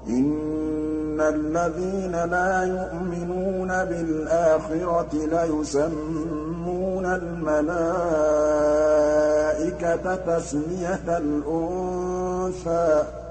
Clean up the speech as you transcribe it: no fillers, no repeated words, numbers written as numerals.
إِنَّ الَّذِينَ لَا يُؤْمِنُونَ بِالْآخِرَةِ لَيُسَمُّونَ الْمَلَائِكَةَ تَسْمِيَةَ الْأُنثَىٰ